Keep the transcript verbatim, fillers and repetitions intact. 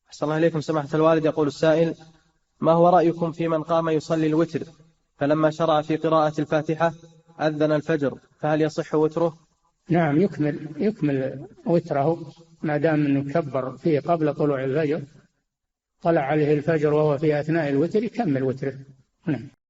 أحسن الله إليكم سماحة الوالد. يقول السائل: ما هو رأيكم في من قام يصلي الوتر فلما شرع في قراءة الفاتحة أذن الفجر، فهل يصح وتره؟ نعم، يكمل يكمل وتره ما دام أنه كبر فيه قبل طلوع الفجر، طلع عليه الفجر وهو في أثناء الوتر، يكمل وتره. نعم.